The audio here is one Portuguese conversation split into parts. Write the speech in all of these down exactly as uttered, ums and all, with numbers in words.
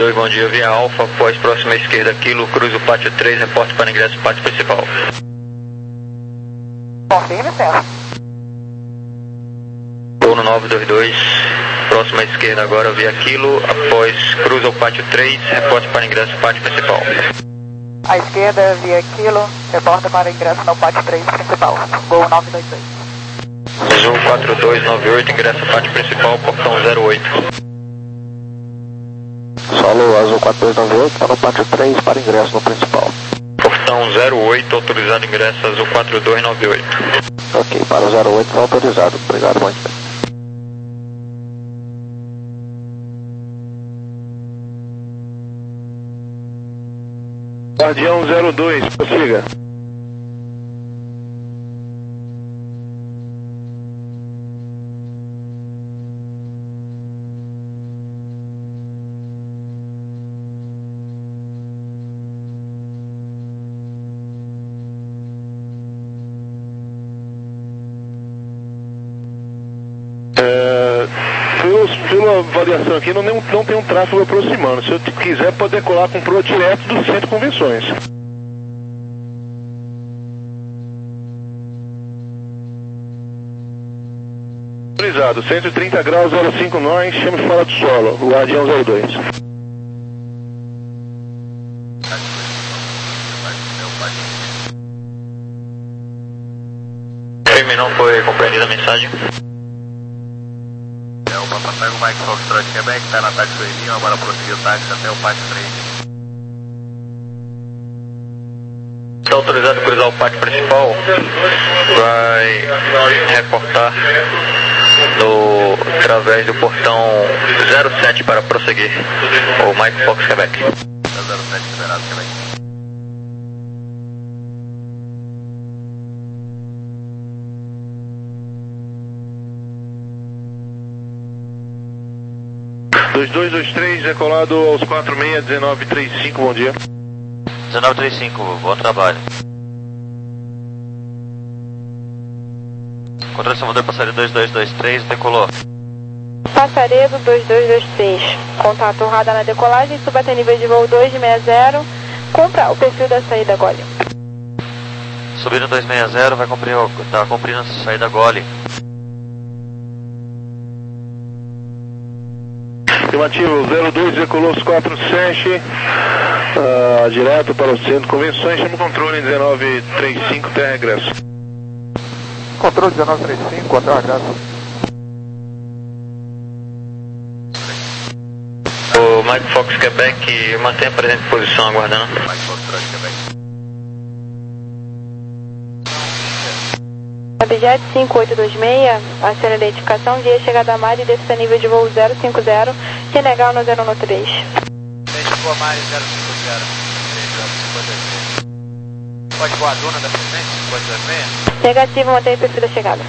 Oi, bom dia, via Alfa, após próxima esquerda, quilo, cruza o pátio três, reporte para ingresso pátio principal. Confirme, senhor. Voo no nove dois dois, próxima esquerda agora, via quilo, após cruza o pátio três, reporte para ingresso pátio principal. À esquerda, via quilo, reporta para ingresso no pátio três principal. Voo nove dois dois. Azul quatro dois nove oito, ingresso pátio principal, portão zero oito. Solo Azul quatro dois nove oito, está no pátio três para ingresso no principal. Portão zero oito, autorizado ingresso Azul quatro dois nove oito. Ok, para o zero oito está autorizado. Obrigado, muito bem. Guardião zero dois, prossiga. É, pelo, pela avaliação aqui, não, não, não tem um tráfego aproximando. Se eu quiser, pode decolar com pro direto do centro de convenções. Autorizado, cento e trinta graus, zero cinco nós, chama fora do solo, o Guardião zero dois. Não foi compreendida a mensagem. É o Papago Mike Foxtrot Quebec, está na táxi Coelhinho, agora prosseguir o táxi até o pátio três. Está autorizado a cruzar o pátio principal, vai reportar no, através do portão zero sete para prosseguir, o Mike Fox Quebec. zero sete liberado, Quebec. dois dois dois três, decolado aos quatro seis, dezenove trinta e cinco, bom dia. dezenove trinta e cinco, bom trabalho. Controle Salvador, passageiro dois dois dois três, decolou. Passaredo dois dois dois três, contato radar na decolagem, suba até nível de voo dois sessenta, cumpra o perfil da saída Gole. Subindo dois sessenta, vai cumprir, tá cumprindo a saída Gole. Afirmativo, zero dois, decolou os quatro sete, uh, direto para o centro de convenções, chama o controle dezenove trinta e cinco, terra regresso. Controle dezenove trinta e cinco, terra regresso. O Mike Fox Quebec mantém a presente posição aguardando. Mike Foxtrot Quebec. Objeto cinco oito dois seis, aciona a identificação, guia chegada a mar e desça a nível de voo zero cinco zero, Senegal no zero um três. Chegou a mar zero cinco zero. Pode voar a dona da presente, cinquenta e dois seis? Negativo, mantém o perfil da chegada.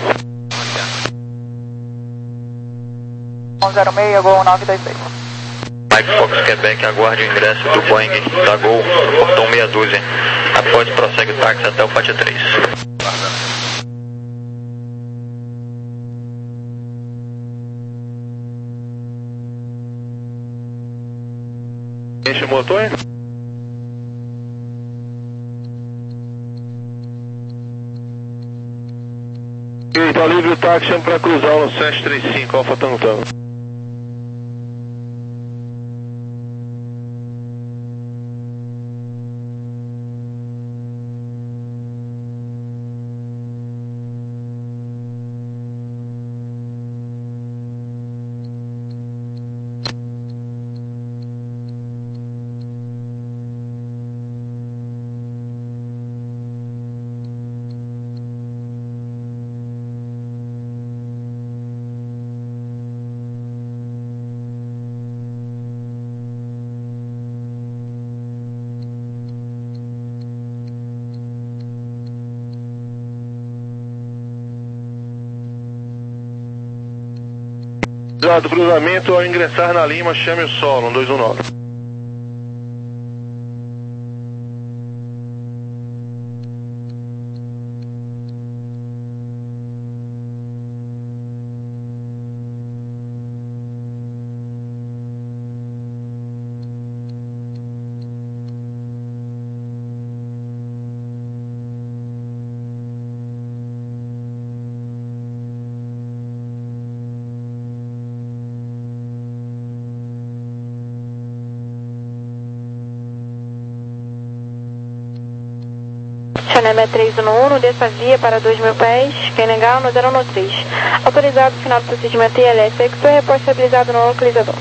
um zero seis, voo nove dois dois. Mike Fox Quebec, aguarde o ingresso do Boeing da Gol, portão meia dúzia. Após prossegue o táxi até o pátio três. Enche o motor. E tá livre o táxi, chama para cruzar no sete três cinco, Alfa Tango Tango. Do cruzamento, ao ingressar na Lima, chame o solo, um dois um nove. Channel sessenta e três um um, dessa via para dois mil pés, quem negar no zero um três. Autorizado final do procedimento I L S X-Ray, repórter estabilizado no localizador.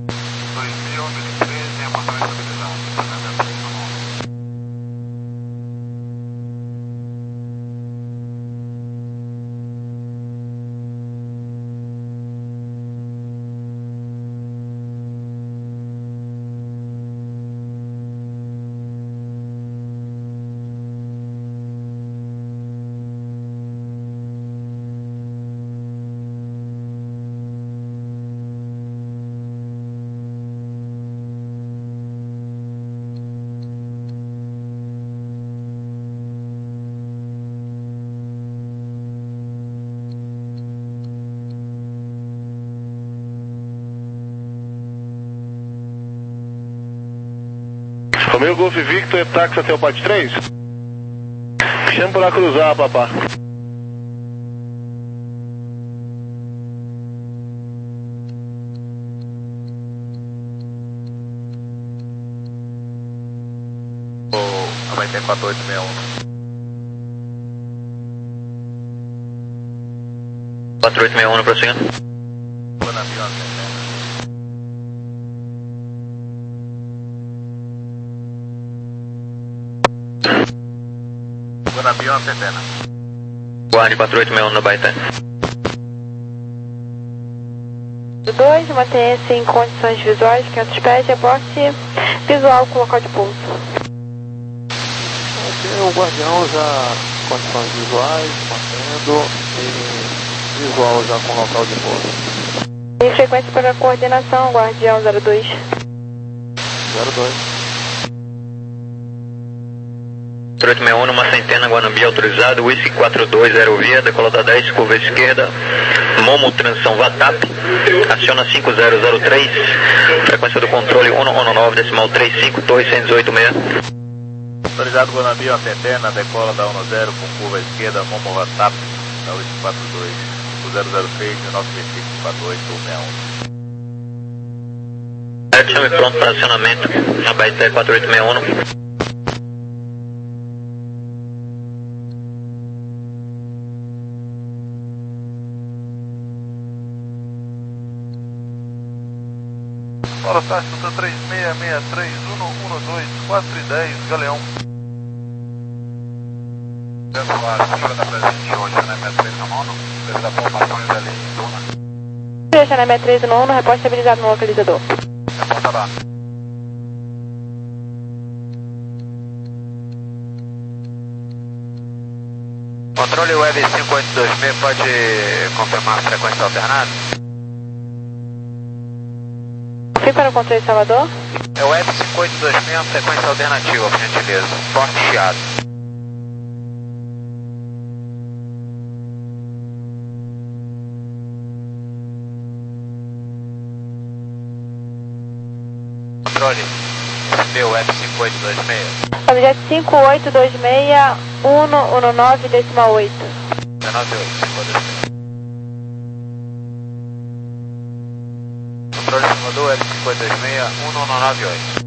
Romeu Golf Victor é táxi até o P A T três? Chama para cruzar, papá. O Abaeté quatro oito seis um. quatro oito seis um, prossiga. Guanabião, Guanabião, Centena. Guarde quatro oito seis um no Baité. dois, mantenha-se em condições visuais, quinhentos pés, reporte visual com local de pouso. Ok, o guardião já condições visuais, mantendo, e visual já com local de pouso. E frequência para coordenação, guardião zero dois. zero dois. quatro oito seis um, numa centena, Guanambi autorizado, Whisky quatro dois zero via, decolada dez, curva esquerda, Momo transição Vatap, aciona cinco zero zero três, frequência do controle um um nove, decimal três cinco, torre cento e dezoito seis. Autorizado Guanabião, Centena, decola da um zero com curva esquerda, Momo Vatap, da oito quatro dois, cinco zero zero três, nove cinco quatro oito seis um. Chame pronto para acionamento, na Baité quatro oito seis um. Para taxa três seis seis três um um dois quatro dez, Galeão. Senhora da presente hoje, né, sessenta e três um um, devido a formações ali em Duna. Channel sessenta e três um um, repórter estabilizado no localizador. Reporta lá. Controle Web cinco oito dois seis, pode confirmar a frequência alternada? Fim para o controle de Salvador. É o Web cinco oito dois seis, frequência alternativa, por gentileza. Forte chiado. Controle, recebeu Web cinco oito dois seis. Objeto cinco oito dois seis um um nove, decimal oito. dezenove oito, cinco oito dois seis. Controle Salvador, Web cinco oito dois seis um um nove oito.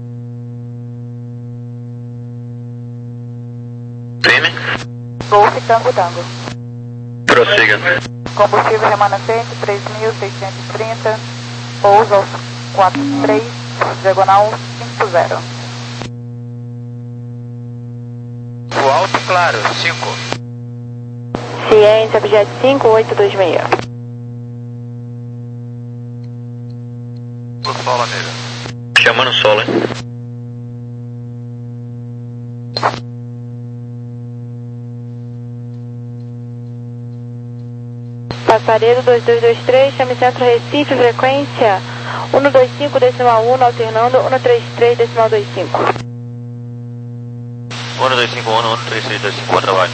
Firme. Golf Tango Tango. Prossiga. Combustível remanescente três mil seiscentos e trinta. Pouso aos quatro três, diagonal cinco zero. O alto, claro, cinco. Ciência, objeto cinco oito dois seis. O Sola nele. Chamando o solo, hein? Passaredo dois dois dois três, chame centro Recife, frequência um dois cinco, decimal um, alternando um três três, decimal dois cinco. um dois cinco um, um três três dois cinco, trabalho.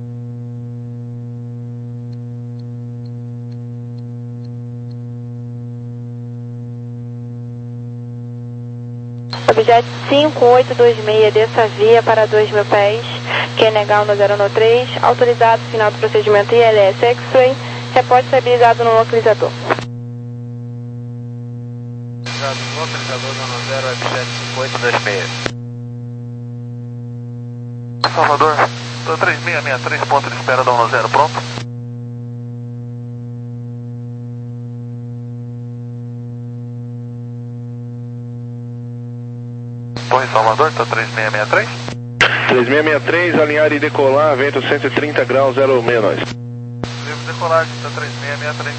Objeto cinco oito dois seis, dessa via para dois mil pés, quem negar no zero um três, autorizado, final do procedimento I L S X-Ray, repórter estabilizado no localizador. No localizador, zero um zero, objeto cinco oito dois seis. Controle Salvador, Web cinco oito dois seis um um nove, decimal oito. Controle Salvador, Web cinco oito dois seis um um nove oito. Salvador, tô três seis seis três, ponto de espera da um zero, pronto? Torre Salvador, tá três seis seis três? três seis seis três, alinhar e decolar, vento cento e trinta graus, zero seis nós. Livre decolagem, tá três seis seis três.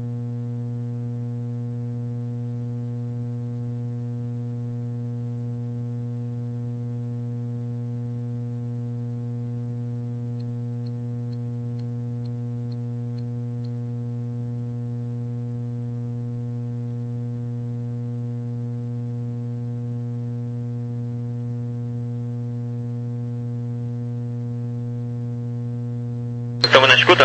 Estamos na escuta?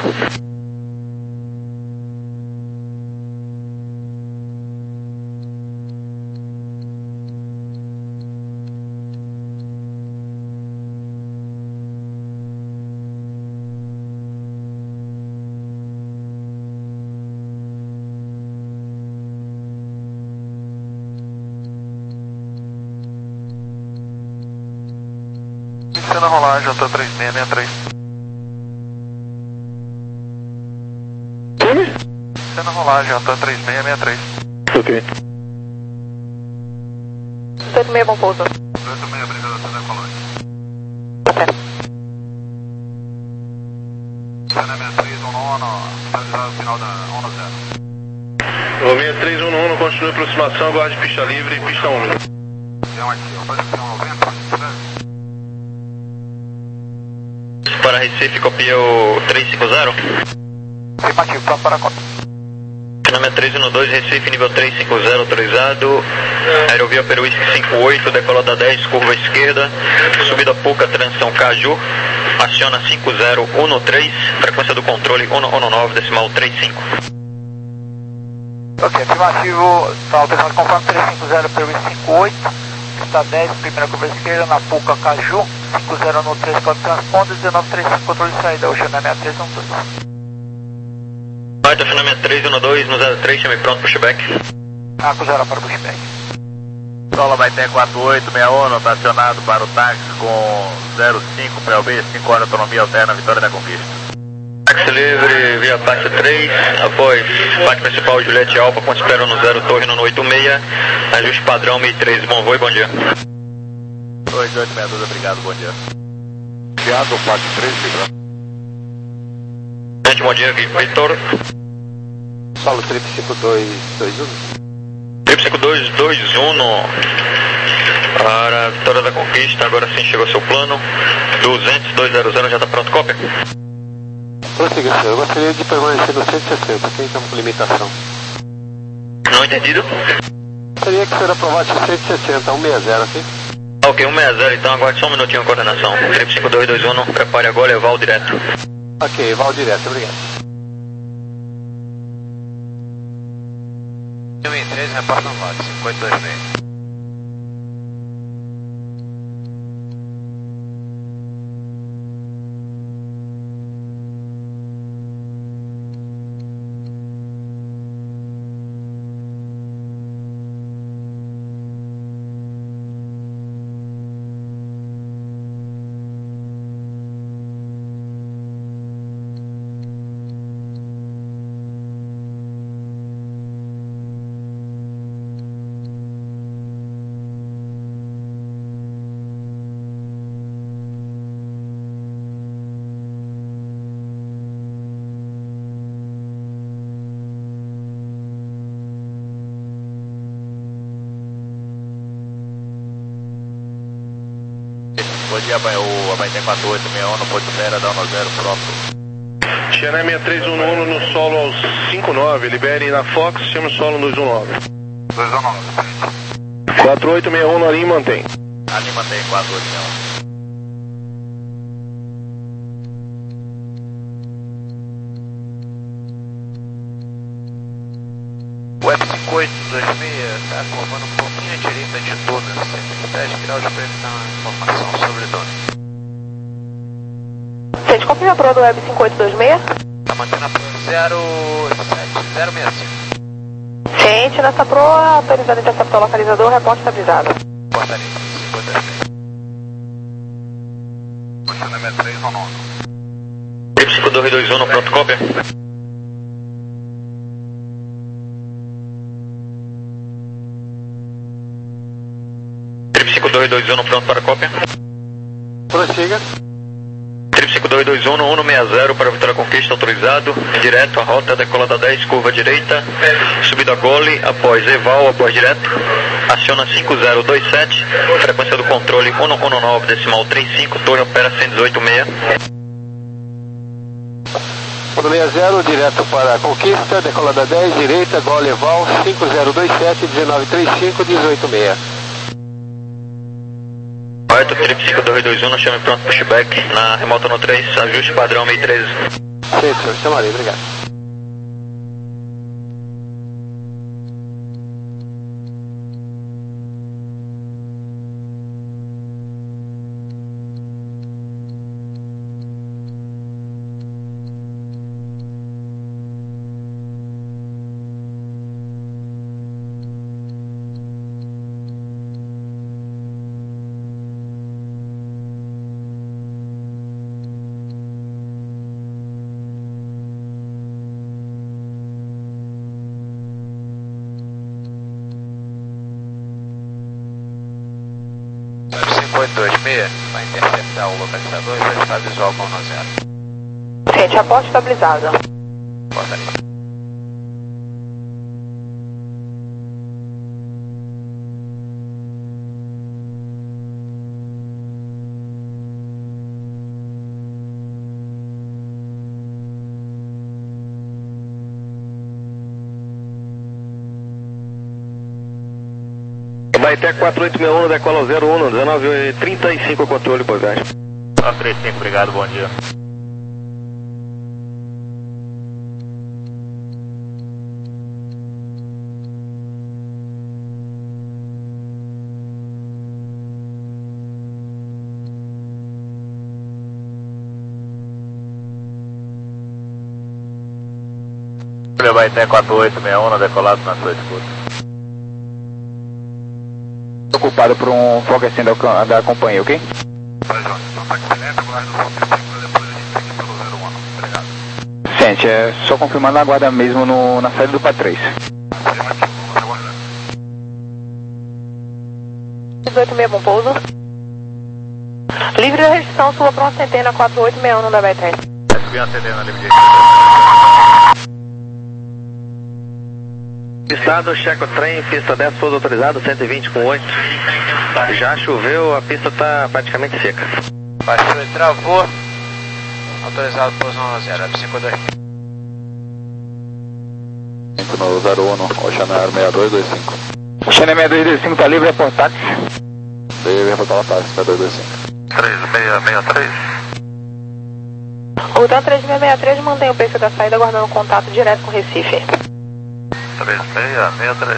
Iniciando a rolagem, J três seis seis três. Iniciando a rolagem, J três seis seis três. Ok. oito seis, bom pouso. oito seis, obrigado, até a colônia. Até. Cena sessenta e três, um nono, finalizado final da um zero. O sessenta e três, um nono, continue aproximação, aguarde pista livre e pista úmida. Tem um aqui, ó, pode ser um noventa, Para Recife, copia o trezentos e cinquenta. afirmativo, pronto para a cota. Finame três um dois, Recife, nível trezentos e cinquenta, autorizado. Aerovia Peruísque cinquenta e oito, decolada dez, curva esquerda. Subida pouca, transição Caju. Aciona cinco zero um três, frequência do controle um um nove, decimal trinta e cinco. Ok, afirmativo, está autorizado conforme trezentos e cinquenta, Peruísque cinquenta e oito. Está dez, primeira curva esquerda, na Puca Caju. cinco zero um três, código transponder, dezenove trinta e cinco, controle de saída, Oceana sessenta e três um dois. Vai, finame três um dois, no zero três, chame pronto, pushback. Arco zero para pushback. Sola vai ter quatro oito seis um, está acionado para o táxi com zero cinco P L B, cinco horas de autonomia alterna, Vitória da Conquista. Táxi livre, via táxi três, após parte principal Juliette Alfa, com espera no zero Torre no oito seis, ajuste padrão mil e três, bom voo e bom dia. dois oito seis dois, obrigado, bom dia. Obrigado, parte três, livrado. Gente, bom dia, Vitor. Solo trip cinco dois dois um. Trip cinco dois dois um para Vitória da Conquista, agora sim chegou seu plano. duzentos, duzentos já está pronto, cópia? Prossiga, senhor. Eu gostaria de permanecer no cento e sessenta, tem como limitação. Não entendido? Gostaria que o senhor aprovasse o cento e sessenta, cento e sessenta, sim? Ok, cento e sessenta, então aguarde só um minutinho a coordenação. Trip cinco dois dois um, prepare agora e levar o direto. Ok, Val direto, obrigado. um e três, reporta no lado, cinco oito dois seis. Bom dia, o Abaité quatro oito seis um, no ponto de espera, dá um zero, pronto. Xené sessenta e três um um no solo aos cinco nove, libere na Fox, chama o solo no dois um nove. dois um nove. quatro oito seis um, na linha mantém. A linha mantém quatro oito seis um. O F cinco oito dois seis está formando um pouquinho à direita de Dona, cento e dez graus de pressão, informação sobre Dona. Gente, qual que é a proa do Web cinco oito dois seis? Está mantendo a proa zero sete zero seis cinco. Gente, nessa proa, autorizado interceptor localizador, reporte estabilizado. Portaria cinco oito dois seis. Oceana sessenta e três ao nono. cinco dois dois um, pronto, cópia. cinco dois dois um, pronto para cópia. Prossiga. cinco dois dois um, um seis zero para Vitória Conquista, autorizado. Direto, a rota, decolada dez, curva direita. Subida gole, após Eval, após direto. Aciona cinco zero dois sete, frequência do controle um um nove, decimal trinta e cinco, torre opera cento e dezoito seis. sessenta e zero, direto para a Conquista, decolada dez, direita, gole Eval, cinco zero dois sete, dezenove trinta e cinco, dezoito seis. Correto, Trip cinco dois dois um, chame pronto, pushback, na remota no três, ajuste padrão seis treze. Sim, senhor, chamarei, obrigado. cinco oito dois seis vai interceptar o localizador e vai estar visual com no zero. Gente, a porta estabilizada. Porta ali. Baité quatro oito seis um, decola zero um, dezenove trinta e cinco, controle, pousagem. nove três cinco, obrigado, bom dia. Baité quatro oito seis um, decolado na sua escuta. Ocupado por um foguecinho da, da companhia, ok? Vai, Jorge. Então tá excelente, aguardo o foco para depois a gente segue pelo zero um. Obrigado. Gente, é só confirmando a guarda mesmo no, na saída do P A três. Afirmativo, vamos aguardar. dezoito seis, bom pouso. Livre da restrição, suba para uma centena quatro oito seis um da B três. Subi uma centena livre de Estado, checo trem, pista dez, pouso autorizado, cento e vinte com oito. Já choveu, a pista está praticamente seca. Baixou e travou. Autorizado pouso no zero, cinco dois. cinco no zero um, Oceana seis dois dois cinco. Oceana seis dois dois cinco tá livre, reportar táxi. Livre, reportar táxi, seis dois dois cinco. três seis seis três. O Dan três seis seis três mantém o preço da saída, aguardando contato direto com o Recife. três seis seis três.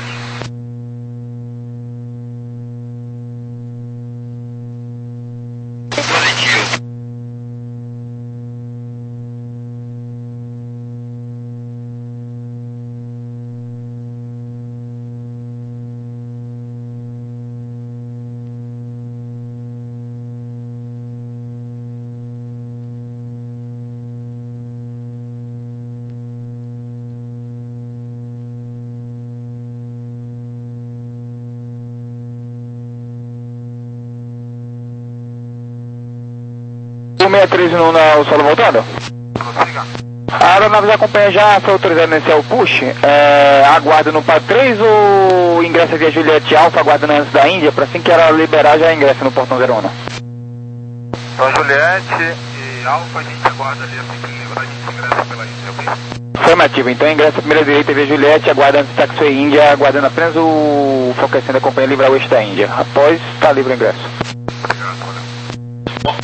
cento e sessenta e três no, na, o solo voltando? Prossiga. A aeronave da companhia já foi autorizada a iniciar o push. É, aguarda no P A três ou ingressa via Juliette Alpha, aguardando antes da Índia, para assim que ela liberar já ingressa no portão zero um? Então, Juliette e Alfa, a gente aguarda ali assim que ele livrar, a gente ingressa pela Índia, ok? Afirmativo, então ingressa a primeira direita via Juliette, aguarda antes da taxi Índia, aguardando apenas o focação da companhia livrar o oeste da Índia. Após, está livre o ingresso. Obrigado, valeu.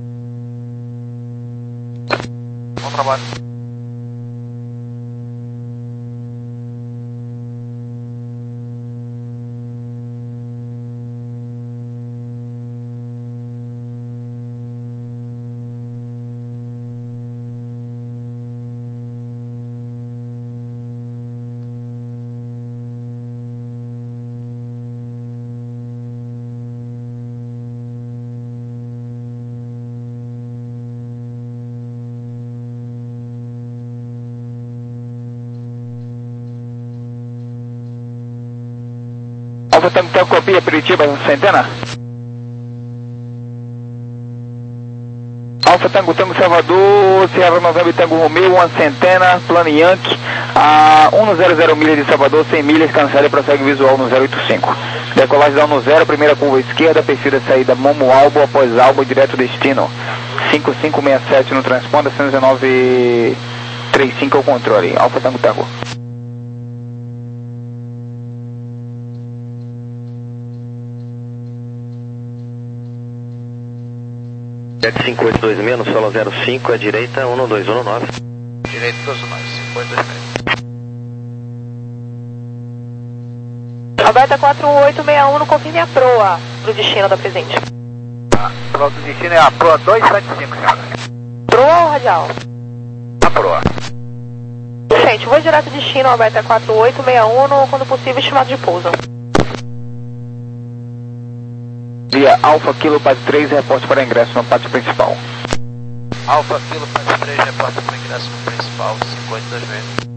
Bom trabalho. Alfa Tango Tango copia Curitiba, Centena. Alfa Tango Tango Salvador, Sierra Novembro Tango Romeo, uma Centena, plano Yankee, a cento milhas de Salvador, cem milhas, cancela e prossegue visual no zero oito cinco. Decolagem da um zero, primeira curva esquerda, perfil saída Momo Albo, após Albo, direto destino. cinco cinco seis sete no transponder, cento e dezenove trinta e cinco é o controle. Alfa Tango Tango. Jet cinco oito dois seis no solo zero cinco, é direita um dois um nove. Direito dois nove, cinco oito dois seis. Alberta quatro oito seis um, confirme a proa pro destino da presente. A proa do destino é a proa dois sete cinco, senhora. Proa ou radial? A proa. Gente, vou direto destino, Alberta quatro oito seis um, no, quando possível, estimado de pouso. Via Alfa Kilo Pátio três, reporte para ingresso no pátio principal. Alfa Kilo Pátio três, reporte para ingresso no principal, cinco oito dois seis.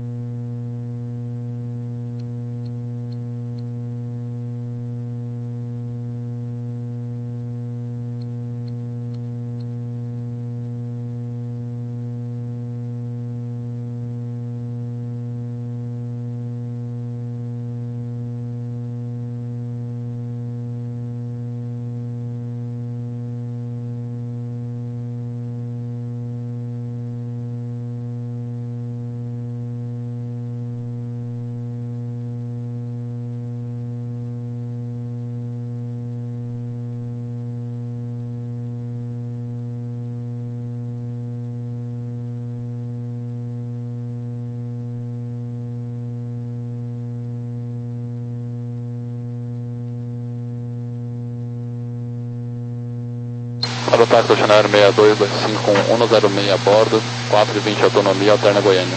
Aerotáxi Oceanário seis dois dois cinco um um zero seis a bordo, quatro e vinte autonomia, alterna Goiânia.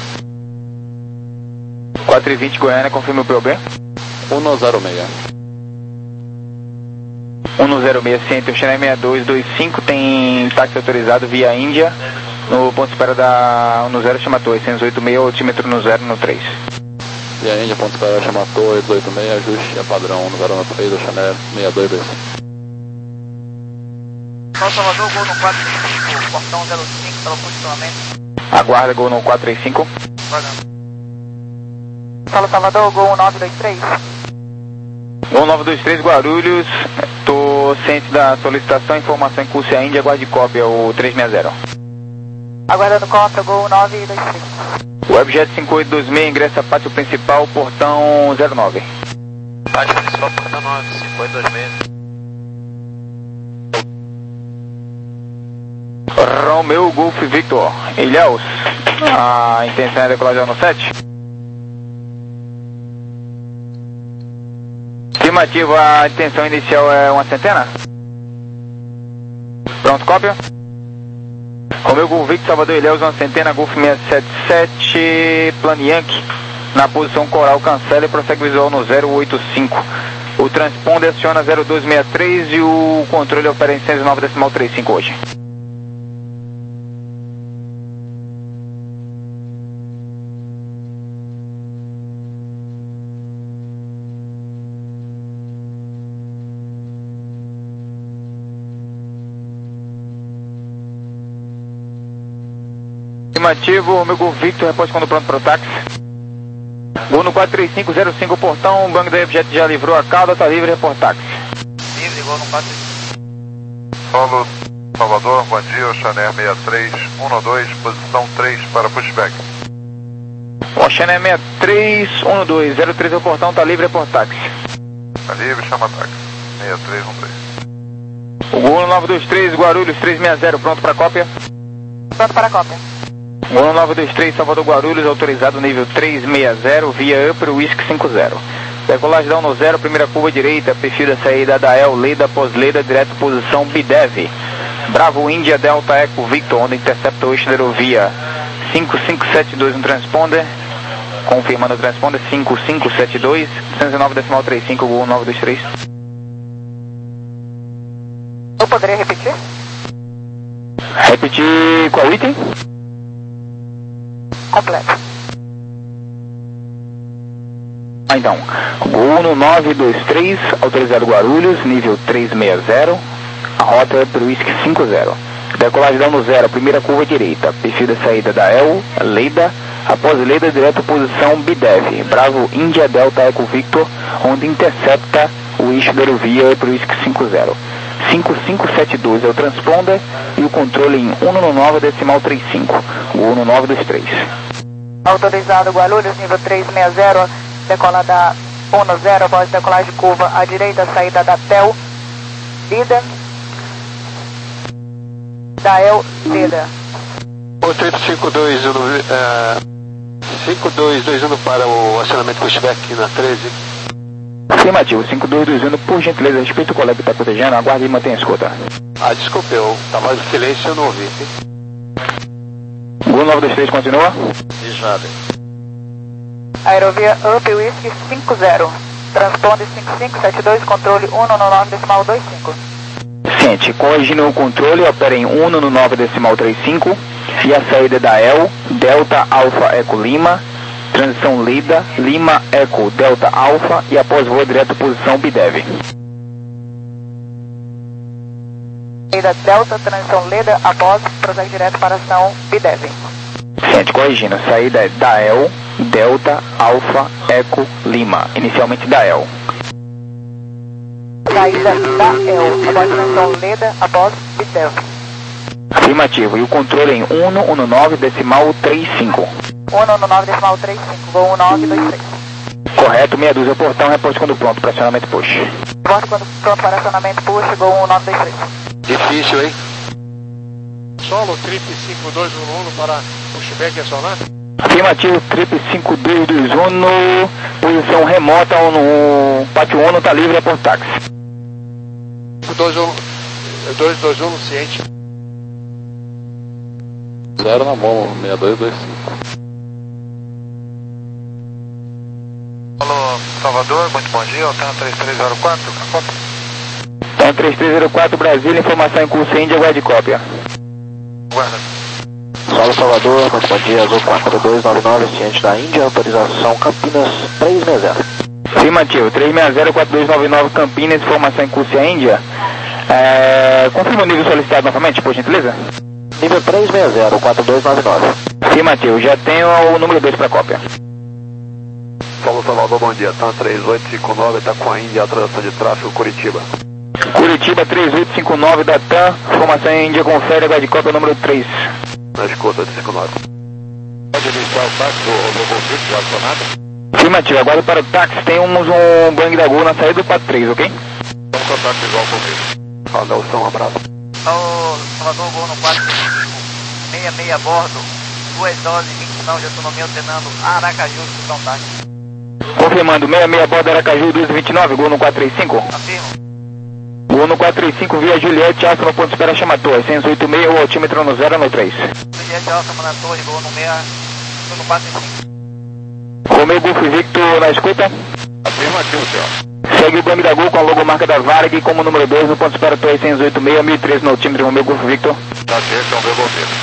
quatro e vinte Goiânia, confirma o P O B? um zero seis. um zero seis, Center, Oceanário seis dois dois cinco, tem táxi autorizado via Índia, no ponto de espera da um zero, chama torre, oitocentos e oitenta e seis, altímetro no zero, no três. Via Índia, ponto de espera, chama torre, oitocentos e oitenta e seis, ajuste é padrão, no zero no três, Oceanário seis dois dois cinco. São Salvador, gol no quatro cinco, portão zero cinco, pelo posicionamento. Aguarda, gol no quatro três cinco. Solo Salvador, gol nove dois três. Gol nove dois três, Guarulhos, tô ciente da solicitação, informação em curso a Índia, aguarde cópia, o três seis zero. Aguardando conta, gol nove dois três. Webjet cinco oito dois seis, ingressa pátio principal, portão zero nove. Pátio principal, portão nove, cinco oito dois seis. Romeo Golf Victor, Ilhéus, a intenção é decolar no sete. Afirmativo, a intenção inicial é uma centena. Pronto, cópia. Romeo Golf Victor, Salvador Ilhéus, uma centena, Golf seis sete sete, plano Yankee, na posição coral, cancela e prossegue visual no zero oito cinco. O transponder aciona zero dois seis três e o controle opera em cento e nove decimal trinta e cinco hoje. Afirmativo, Romeo Golf Victor, reporte quando pronto para o táxi. Gol no quatro três cinco zero cinco, portão, o banco da Webjet já livrou a cauda, tá livre, report táxi. Livre, gol no quatro três cinco. Solo Salvador, bom dia, Oceanário seis três um dois, posição três para pushback. Oceanário seis três um dois, zero três é o portão, tá livre, report táxi. Tá livre, chama táxi, seis três um três. O gol no nove dois três, Guarulhos, três seis zero, pronto para cópia? Pronto para a cópia. Gol no nove dois três, Salvador Guarulhos, autorizado nível três seis zero, via Upper Whisky cinco zero. Decolagem da um zero, primeira curva direita, perfil da saída da El, Leda, pós-Leda, direto posição Bidev. Bravo Índia, Delta Eco Victor, onda intercepta eixo da aerovia cinco cinco sete dois no transponder, confirmando o transponder cinco cinco sete dois, cento e nove decimal trinta e cinco, gol nove dois três. Eu poderia repetir? Repetir qual item? Completo. Então, Gol no nove dois três, autorizado Guarulhos, nível trezentos e sessenta, a rota é para o Whisky cinco zero. Decolagem dando zero, primeira curva direita, perfil da saída da El, Leida, após Leida, direto posição B D E V, Bravo Índia Delta Eco Victor, onde intercepta o eixo da aerovia para o Whisky cinco zero. cinco cinco sete dois é o transponder e o controle em um no nove decimal trinta e cinco, Gol no nove dois três. Autorizado Guarulhos, nível trezentos e sessenta, decola da um no zero, após decolagem curva à direita, saída da T E L, Lida, da El, Lida. O triplo cinco dois um para o acionamento pushback aqui na treze. Afirmativo, cinco dois dois um, por gentileza, respeito o colega que está protegendo, aguarde e mantenha a escuta. Ah, desculpe, eu estava em silêncio e eu não ouvi. Gol nove dois três, continua. Fechado. Aerovia Up Whisky cinco zero, transponder cinco cinco sete dois, controle um no nove decimal dois cinco. Ciente, corrigindo o controle, opera em um no nove decimal trinta e cinco e a saída da El, Delta Alpha Eco Lima, transição Lida, Lima Eco Delta Alpha e após voo direto posição B D E V. Saída Delta, transição Lida, após prossegue direto para ação B D E V. Ciente, corrigindo, saída é da El, Delta Alpha Eco Lima, inicialmente da El. Saída da El, após transição Lida, após B D E V. Afirmativo, e o controle em um no nove decimal trinta e cinco. um no nove decimal trinta e cinco, Gol um nove dois três. Correto, meia dúzia, portão, reporte quando pronto, pressionamento push. Reporte quando pronto para acionamento push, Gol um nove dois três. Difícil, hein? Solo trip cinco dois um um para pushback e acionar? Afirmativo, trip cinco dois dois um, posição remota no pátio um, está livre, é por táxi. cinco dois dois um, ciente. Zero na mão, seis dois dois cinco. Alô, Salvador, muito bom dia, Altana três três zero quatro, cópia. Então, três três zero quatro, Brasília, informação em curso Índia, guarde cópia. Guarda. Salve Salvador, muito bom dia, Azul quatro dois nove nove, ciente da Índia, autorização Campinas trezentos e sessenta. Afirmativo, trezentos e sessenta, quatro dois nove nove, Campinas, informação em curso Índia. É, confirma o nível solicitado novamente, por gentileza? Nível trezentos e sessenta, quatro dois nove nove. Afirmativo, já tenho o número dois para cópia. Salve Salvador, bom dia, Tan três oito cinco nove, está com a Índia, autorização de tráfego Curitiba. Curitiba três oito cinco nove da T A M, informação em Índia, confere, guarde cópia número três. Na escuta, oito cinco nove. Pode iniciar o táxi do Roboconflito, acionado? Afirmativo, agora para o táxi temos um Boeing da Gol na saída do Pato três, ok? Vamos contato visual comigo. Fala, Nelson, um abraço. Ao Salvador, Gol no quatro seis seis a bordo, duas doses, vinte não de autonomia alternando Aracaju, São Táxi. Confirmando, sessenta e seis a bordo Aracaju duzentos e vinte e nove, Gol no quatro três cinco. Afirmo. Gol no quatro três cinco, via Juliette, Alfa no ponto de espera, chama torre, seiscentos e oitenta e seis, o altímetro no zero no três. Juliette Alfa na torre, Gol no seis, Gol no quatro cinco. Romeu Golf Victor na escuta. Afirmativo, senhor. Segue o Boeing da Gol com a logomarca da Varg como número dois no ponto de espera, torre seiscentos e oitenta e seis, mil e treze no altímetro, Romeu Golf Victor. Tá certo, então meu governo.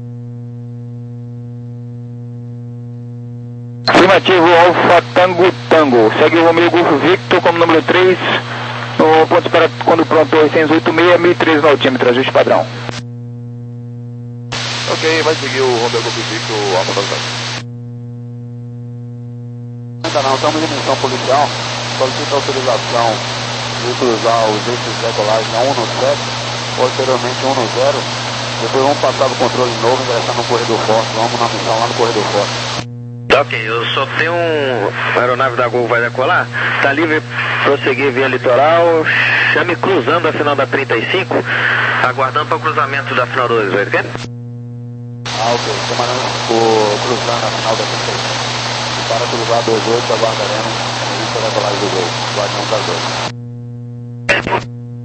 Afirmativo, Alfa Tango Tango. Segue o Romeu Golf Victor como número três. No ponto para quando pronto, seiscentos e oitenta e seis, mil e treze no altímetro, ajuste padrão. Ok, vai seguir o Romeu Golf Victor, Alfa Tango. Ainda não, estamos em missão policial, solicita autorização de cruzar os eixos de decolagem a um no sete, posteriormente um no zero, depois vamos passar o controle novo e ingressar no corredor forte, vamos na missão lá no corredor forte. Tá ok, eu só tenho um a aeronave da Gol vai decolar, tá livre prosseguir via litoral, já me cruzando a final da trinta e cinco, aguardando para o cruzamento da final do dezoito, quer? Ah, ok, camarada, cruzando a final da trinta e cinco. E para cruzar a dezoito, aguardaremos a decolagem do Gol, guardando das dois.